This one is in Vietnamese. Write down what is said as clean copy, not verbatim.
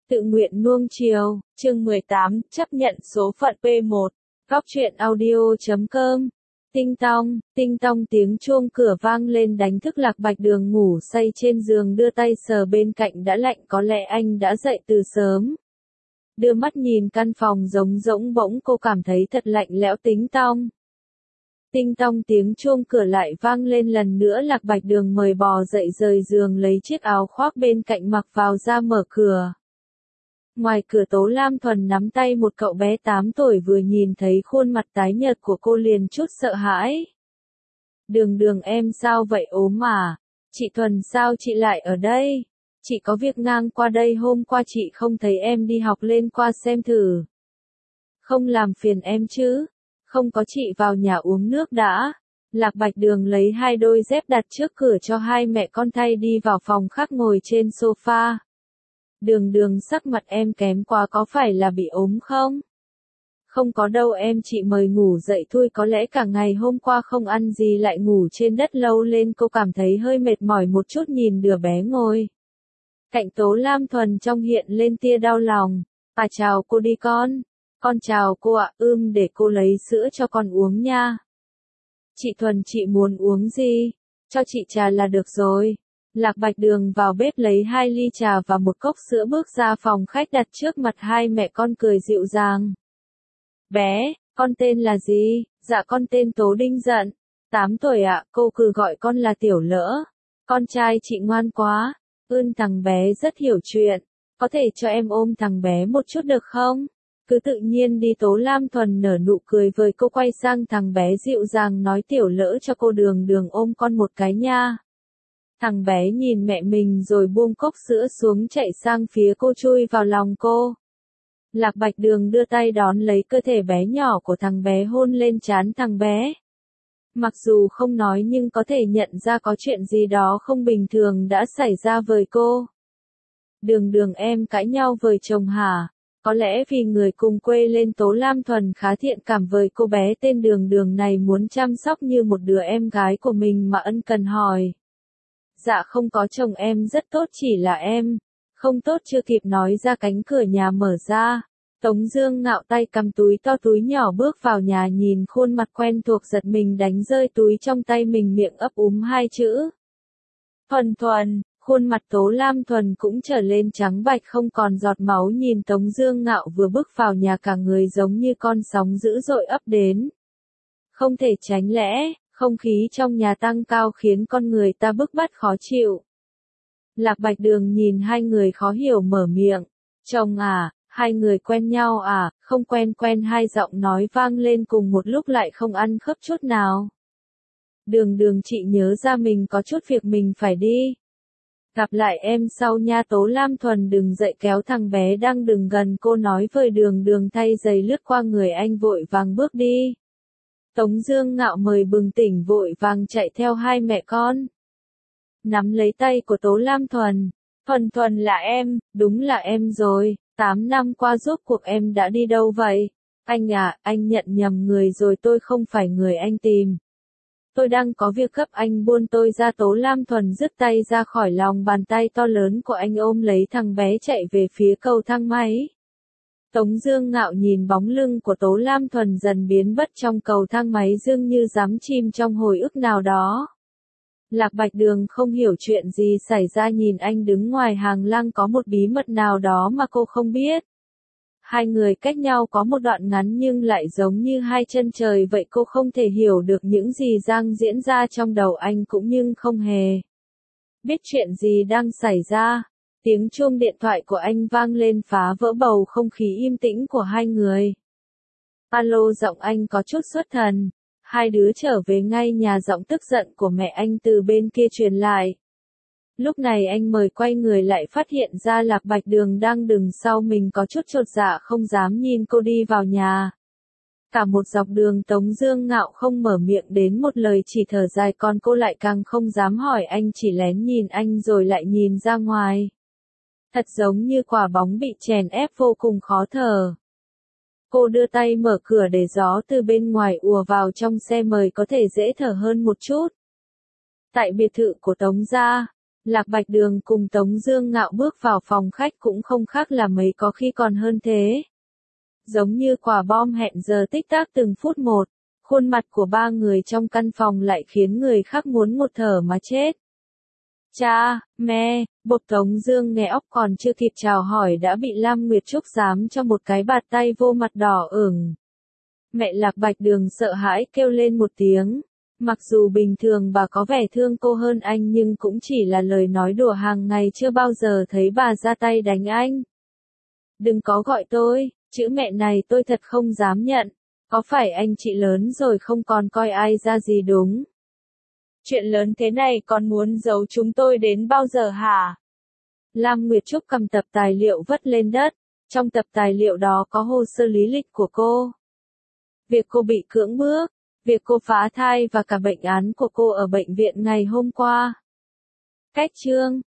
Tự nguyện nuông chiều, chương 18, chấp nhận số phận P1, góc truyện audio.com. Tinh tong tiếng chuông cửa vang lên đánh thức Lạc Bạch Đường ngủ say trên giường, đưa tay sờ bên cạnh đã lạnh, có lẽ anh đã dậy từ sớm. Đưa mắt nhìn căn phòng trống rỗng, bỗng cô cảm thấy thật lạnh lẽo. Tinh tong tiếng chuông cửa lại vang lên lần nữa. Lạc Bạch Đường mời bò dậy rời giường, lấy chiếc áo khoác bên cạnh mặc vào, ra mở cửa. Ngoài cửa Tố Lam Thuần nắm tay một cậu bé 8 tuổi, vừa nhìn thấy khuôn mặt tái nhợt của cô liền chút sợ hãi. Đường em sao vậy, ốm à? Chị Thuần sao chị lại ở đây? Chị có việc ngang qua đây, hôm qua chị không thấy em đi học, lên qua xem thử. Không làm phiền em chứ? Không có, chị vào nhà uống nước đã. Lạc Bạch Đường lấy 2 đôi dép đặt trước cửa cho hai mẹ con thay, đi vào phòng khác ngồi trên sofa. Đường sắc mặt em kém quá, có phải là bị ốm không? Không có đâu em, chị mời ngủ dậy thôi, có lẽ cả ngày hôm qua không ăn gì lại ngủ trên đất lâu lên, cô cảm thấy hơi mệt mỏi một chút, nhìn đứa bé ngồi cạnh Tố Lam Thuần trong hiện lên tia đau lòng. À, chào cô đi con chào cô ạ. Để cô lấy sữa cho con uống nha. Chị Thuần, chị muốn uống gì? Cho chị trà là được rồi. Lạc Bạch Đường vào bếp lấy 2 ly trà và một cốc sữa, bước ra phòng khách đặt trước mặt hai mẹ con, cười dịu dàng. Bé, con tên là gì? Dạ con tên Tố Đinh Dận, 8 tuổi ạ, cô cứ gọi con là Tiểu Lỡ. Con trai chị ngoan quá. Thằng bé rất hiểu chuyện. Có thể cho em ôm thằng bé một chút được không? Cứ tự nhiên đi. Tố Lam Thuần nở nụ cười với cô, quay sang thằng bé dịu dàng nói, Tiểu Lỡ cho cô đường ôm con một cái nha. Thằng bé nhìn mẹ mình rồi buông cốc sữa xuống, chạy sang phía cô, chui vào lòng cô. Lạc Bạch Đường đưa tay đón lấy cơ thể bé nhỏ của thằng bé, hôn lên trán thằng bé. Mặc dù không nói nhưng có thể nhận ra có chuyện gì đó không bình thường đã xảy ra với cô. Đường em cãi nhau với chồng hả? Có lẽ vì người cùng quê lên, Tố Lam Thuần khá thiện cảm với cô bé tên Đường này, muốn chăm sóc như một đứa em gái của mình mà ân cần hỏi. Dạ không có, chồng em rất tốt, chỉ là em không tốt. Chưa kịp nói ra, cánh cửa nhà mở ra. Tống Dương Ngạo tay cầm túi to túi nhỏ bước vào nhà, nhìn khuôn mặt quen thuộc giật mình đánh rơi túi trong tay mình, miệng ấp úng 2 chữ. Thuần. Khuôn mặt Tố Lam Thuần cũng trở lên trắng bạch, không còn giọt máu, nhìn Tống Dương Ngạo vừa bước vào nhà, cả người giống như con sóng dữ dội ấp đến. Không thể tránh lẽ, không khí trong nhà tăng cao khiến con người ta bức bách khó chịu. Lạc Bạch Đường nhìn hai người khó hiểu mở miệng. Chồng à? Hai người quen nhau à? Không quen. Hai giọng nói vang lên cùng một lúc lại không ăn khớp chút nào. Đường, chị nhớ ra mình có chút việc mình phải đi. Gặp lại em sau nha. Tố Lam Thuần đứng dậy kéo thằng bé đang đứng gần cô nói với Đường, thay giày lướt qua người anh, vội vàng bước đi. Tống Dương Ngạo mời bừng tỉnh, vội vàng chạy theo hai mẹ con. Nắm lấy tay của Tố Lam Thuần. Thuần là em, đúng là em rồi. 8 năm qua rốt cuộc em đã đi đâu vậy? Anh à, anh nhận nhầm người rồi, tôi không phải người anh tìm. Tôi đang có việc gấp, anh buông tôi ra. Tố Lam Thuần dứt tay ra khỏi lòng bàn tay to lớn của anh, ôm lấy thằng bé chạy về phía cầu thang máy. Tống Dương Ngạo nhìn bóng lưng của Tố Lam Thuần dần biến mất trong cầu thang máy, dường như đắm chìm trong hồi ức nào đó. Lạc Bạch Đường không hiểu chuyện gì xảy ra, nhìn anh đứng ngoài hàng lăng, có một bí mật nào đó mà cô không biết. Hai người cách nhau có một đoạn ngắn nhưng lại giống như hai chân trời vậy, cô không thể hiểu được những gì đang diễn ra trong đầu anh, cũng nhưng không hề biết chuyện gì đang xảy ra. Tiếng chuông điện thoại của anh vang lên, phá vỡ bầu không khí im tĩnh của hai người. Alo, giọng anh có chút xuất thần. Hai đứa trở về ngay nhà, giọng tức giận của mẹ anh từ bên kia truyền lại. Lúc này anh mời quay người lại, phát hiện ra Lạc Bạch Đường đang đứng sau mình, có chút chột dạ không dám nhìn cô đi vào nhà. Cả một dọc đường Tống Dương Ngạo không mở miệng đến một lời, chỉ thở dài, còn cô lại càng không dám hỏi anh, chỉ lén nhìn anh rồi lại nhìn ra ngoài. Thật giống như quả bóng bị chèn ép, vô cùng khó thở. Cô đưa tay mở cửa để gió từ bên ngoài ùa vào trong xe, mời có thể dễ thở hơn một chút. Tại biệt thự của Tống gia, Lạc Bạch Đường cùng Tống Dương Ngạo bước vào phòng khách cũng không khác là mấy, có khi còn hơn thế. Giống như quả bom hẹn giờ tích tắc từng phút một, khuôn mặt của ba người trong căn phòng lại khiến người khác muốn ngột thở mà chết. Cha, mẹ, Bộc Tống Dương nghe óc còn chưa kịp chào hỏi đã bị Lam Nguyệt Trúc giám cho một cái bạt tay vô, mặt đỏ ửng. Mẹ Lạc Bạch Đường sợ hãi kêu lên một tiếng. Mặc dù bình thường bà có vẻ thương cô hơn anh nhưng cũng chỉ là lời nói đùa hàng ngày, chưa bao giờ thấy bà ra tay đánh anh. Đừng có gọi tôi, chữ mẹ này tôi thật không dám nhận. Có phải anh chị lớn rồi không còn coi ai ra gì đúng? Chuyện lớn thế này còn muốn giấu chúng tôi đến bao giờ hả? Lam Nguyệt Trúc cầm tập tài liệu vất lên đất. Trong tập tài liệu đó có hồ sơ lý lịch của cô. Việc cô bị cưỡng bức, việc cô phá thai và cả bệnh án của cô ở bệnh viện ngày hôm qua. Cách chương